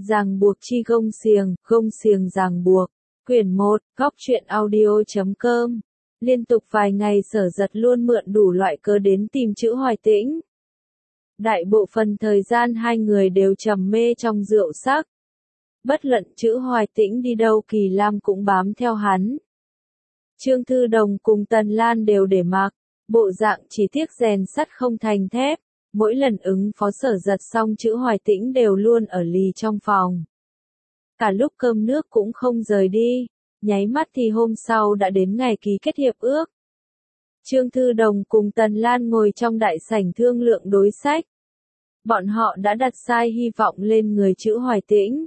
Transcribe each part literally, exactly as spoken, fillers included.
Ràng buộc chi gông xiềng, gông xiềng ràng buộc. Quyển một, góc truyện audio.com. Liên tục vài ngày Sở Giật luôn mượn đủ loại cớ đến tìm Chữ Hoài Tĩnh. Đại bộ phần thời gian hai người đều trầm mê trong rượu sắc. Bất luận Chữ Hoài Tĩnh đi đâu Kỳ Lam cũng bám theo hắn. Trương Thư Đồng cùng Tần Lan đều để mặc, bộ dạng chỉ tiếc rèn sắt không thành thép. Mỗi lần ứng phó Sở Giật xong Chữ Hoài Tĩnh đều luôn ở lì trong phòng. Cả lúc cơm nước cũng không rời đi, nháy mắt thì hôm sau đã đến ngày ký kết hiệp ước. Trương Thư Đồng cùng Tần Lan ngồi trong đại sảnh thương lượng đối sách. Bọn họ đã đặt sai hy vọng lên người Chữ Hoài Tĩnh.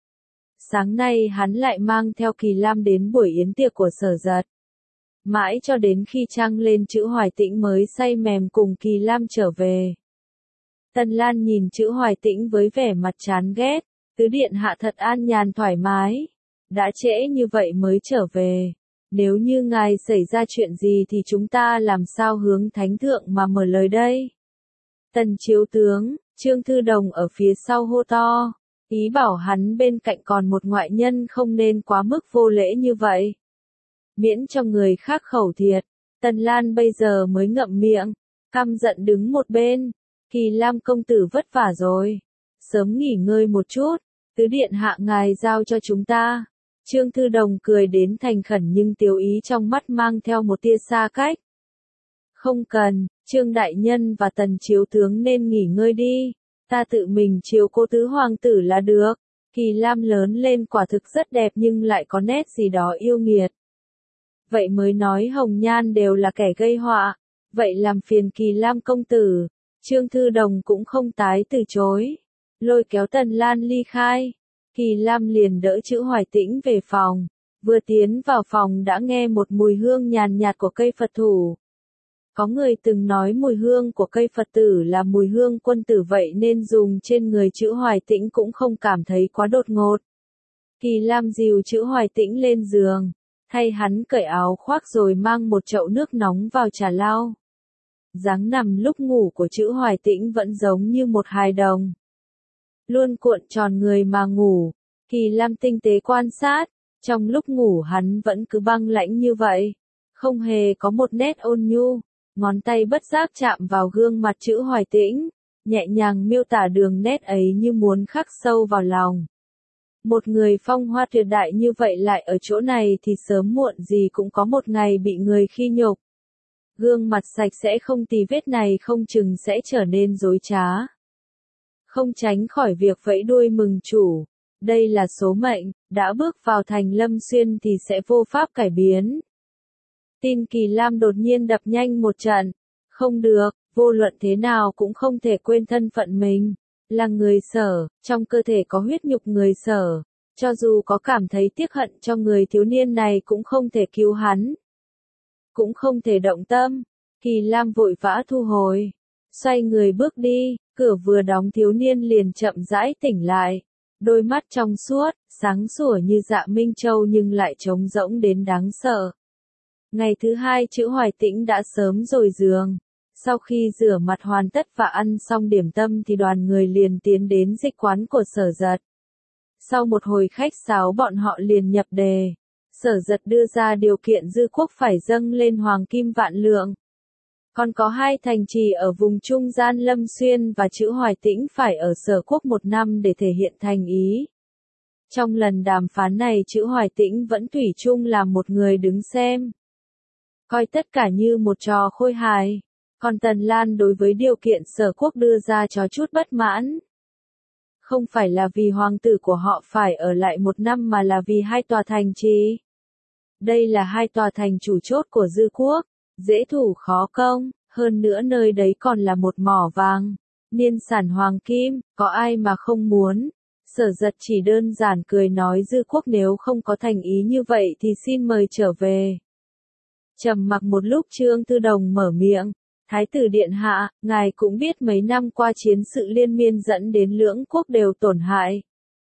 Sáng nay hắn lại mang theo Kỳ Lam đến buổi yến tiệc của Sở Giật. Mãi cho đến khi trăng lên Chữ Hoài Tĩnh mới say mềm cùng Kỳ Lam trở về. Tần Lan nhìn Chữ Hoài Tĩnh với vẻ mặt chán ghét, tứ điện hạ thật an nhàn thoải mái. Đã trễ như vậy mới trở về. Nếu như ngài xảy ra chuyện gì thì chúng ta làm sao hướng thánh thượng mà mở lời đây? Tần chiếu tướng, Trương Thư Đồng ở phía sau hô to, ý bảo hắn bên cạnh còn một ngoại nhân không nên quá mức vô lễ như vậy. Miễn cho người khác khẩu thiệt, Tần Lan bây giờ mới ngậm miệng, căm giận đứng một bên. Kỳ Lam công tử vất vả rồi, sớm nghỉ ngơi một chút, tứ điện hạ ngài giao cho chúng ta. Trương Thư Đồng cười đến thành khẩn nhưng tiếu ý trong mắt mang theo một tia xa cách. Không cần, Trương Đại Nhân và Tần Chiếu Tướng nên nghỉ ngơi đi, ta tự mình chiếu cố tứ hoàng tử là được. Kỳ Lam lớn lên quả thực rất đẹp nhưng lại có nét gì đó yêu nghiệt. Vậy mới nói Hồng Nhan đều là kẻ gây họa, vậy làm phiền Kỳ Lam công tử. Trương Thư Đồng cũng không tái từ chối, lôi kéo Tần Lan ly khai. Kỳ Lam liền đỡ Chữ Hoài Tĩnh về phòng, vừa tiến vào phòng đã nghe một mùi hương nhàn nhạt của cây Phật thủ. Có người từng nói mùi hương của cây Phật tử là mùi hương quân tử vậy nên dùng trên người Chữ Hoài Tĩnh cũng không cảm thấy quá đột ngột. Kỳ Lam dìu Chữ Hoài Tĩnh lên giường, thay hắn cởi áo khoác rồi mang một chậu nước nóng vào trà lau. Dáng nằm lúc ngủ của Chữ Hoài Tĩnh vẫn giống như một hài đồng. Luôn cuộn tròn người mà ngủ, Kỳ Lam tinh tế quan sát, trong lúc ngủ hắn vẫn cứ băng lãnh như vậy, không hề có một nét ôn nhu, ngón tay bất giác chạm vào gương mặt Chữ Hoài Tĩnh, nhẹ nhàng miêu tả đường nét ấy như muốn khắc sâu vào lòng. Một người phong hoa tuyệt đại như vậy lại ở chỗ này thì sớm muộn gì cũng có một ngày bị người khi nhục. Gương mặt sạch sẽ không tì vết này không chừng sẽ trở nên dối trá. Không tránh khỏi việc vẫy đuôi mừng chủ. Đây là số mệnh, đã bước vào thành Lâm Xuyên thì sẽ vô pháp cải biến. Tim Kỳ Lam đột nhiên đập nhanh một trận. Không được, vô luận thế nào cũng không thể quên thân phận mình. Là người Sở, trong cơ thể có huyết nhục người Sở. Cho dù có cảm thấy tiếc hận cho người thiếu niên này cũng không thể cứu hắn. Cũng không thể động tâm. Kỳ Lam vội vã thu hồi. Xoay người bước đi, cửa vừa đóng thiếu niên liền chậm rãi tỉnh lại. Đôi mắt trong suốt, sáng sủa như Dạ Minh Châu nhưng lại trống rỗng đến đáng sợ. Ngày thứ hai Chữ Hoài Tĩnh đã sớm rồi giường. Sau khi rửa mặt hoàn tất và ăn xong điểm tâm thì đoàn người liền tiến đến dịch quán của Sở Giật. Sau một hồi khách sáo bọn họ liền nhập đề. Sở Giật đưa ra điều kiện Dư quốc phải dâng lên hoàng kim vạn lượng. Còn có hai thành trì ở vùng trung gian Lâm Xuyên và Chữ Hoài Tĩnh phải ở Sở quốc một năm để thể hiện thành ý. Trong lần đàm phán này Chữ Hoài Tĩnh vẫn thủy chung là một người đứng xem. Coi tất cả như một trò khôi hài. Còn Tần Lan đối với điều kiện Sở quốc đưa ra có chút bất mãn. Không phải là vì hoàng tử của họ phải ở lại một năm mà là vì hai tòa thành trì. Đây là hai tòa thành chủ chốt của Dư quốc, dễ thủ khó công, hơn nữa nơi đấy còn là một mỏ vàng, niên sản hoàng kim, có ai mà không muốn. Sở Giật chỉ đơn giản cười nói Dư quốc nếu không có thành ý như vậy thì xin mời trở về. Trầm mặc một lúc Trương Thư Đồng mở miệng, Thái tử điện hạ, ngài cũng biết mấy năm qua chiến sự liên miên dẫn đến lưỡng quốc đều tổn hại.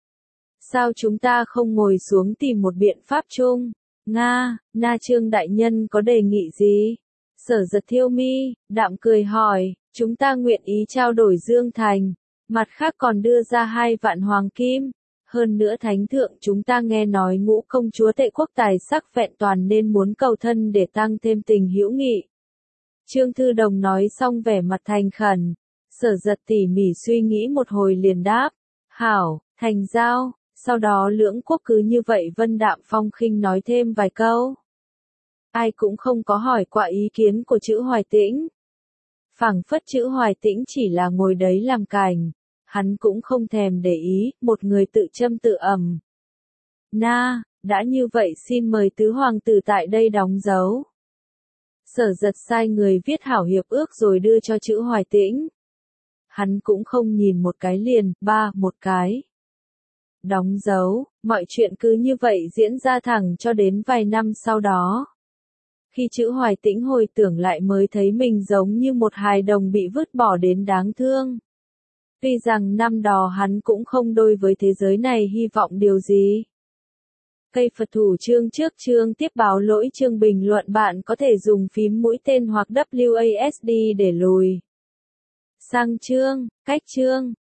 Sao chúng ta không ngồi xuống tìm một biện pháp chung? Nga, Na Trương đại nhân có đề nghị gì? Sở Giật thiêu mi, đạm cười hỏi, chúng ta nguyện ý trao đổi Dương Thành, mặt khác còn đưa ra hai vạn hoàng kim, Hơn nữa thánh thượng chúng ta nghe nói ngũ công chúa Tệ quốc tài sắc vẹn toàn nên muốn cầu thân để tăng thêm tình hữu nghị. Trương Thư Đồng nói xong vẻ mặt thành khẩn. Sở Giật tỉ mỉ suy nghĩ một hồi liền đáp. Hảo, thành giao. Sau đó lưỡng quốc cứ như vậy vân đạm phong khinh nói thêm vài câu. Ai cũng không có hỏi qua ý kiến của chữ Hoài Tĩnh. Phảng phất chữ Hoài Tĩnh chỉ là ngồi đấy làm cành. Hắn cũng không thèm để ý, một người tự châm tự ầm. Na, đã như vậy xin mời tứ hoàng tử tại đây đóng dấu. Sở Giật sai người viết hảo hiệp ước rồi đưa cho chữ Hoài Tĩnh. Hắn cũng không nhìn một cái liền, ba, một cái. Đóng dấu, mọi chuyện cứ như vậy diễn ra thẳng cho đến vài năm sau đó. Khi chữ Hoài Tĩnh hồi tưởng lại mới thấy mình giống như một hài đồng bị vứt bỏ đến đáng thương. Tuy rằng năm đó hắn cũng không đối với thế giới này hy vọng điều gì. Cây Phật thủ chương trước chương tiếp báo lỗi chương bình luận bạn có thể dùng phím mũi tên hoặc W A S D để lùi sang chương, cách chương.